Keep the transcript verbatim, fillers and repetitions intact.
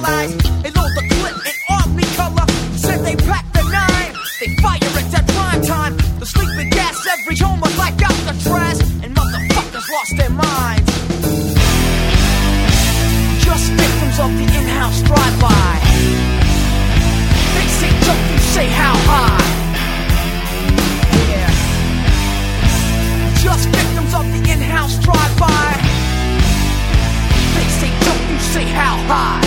allies. They load the clip in army color. Said they packed the nine. They fire it at prime time. The sleeping gas every home was like out the trash. And motherfuckers lost their minds. Just victims of the in-house drive-by. They say don't you say how high. Yeah. Just victims of the in-house drive-by. They say don't you say how high.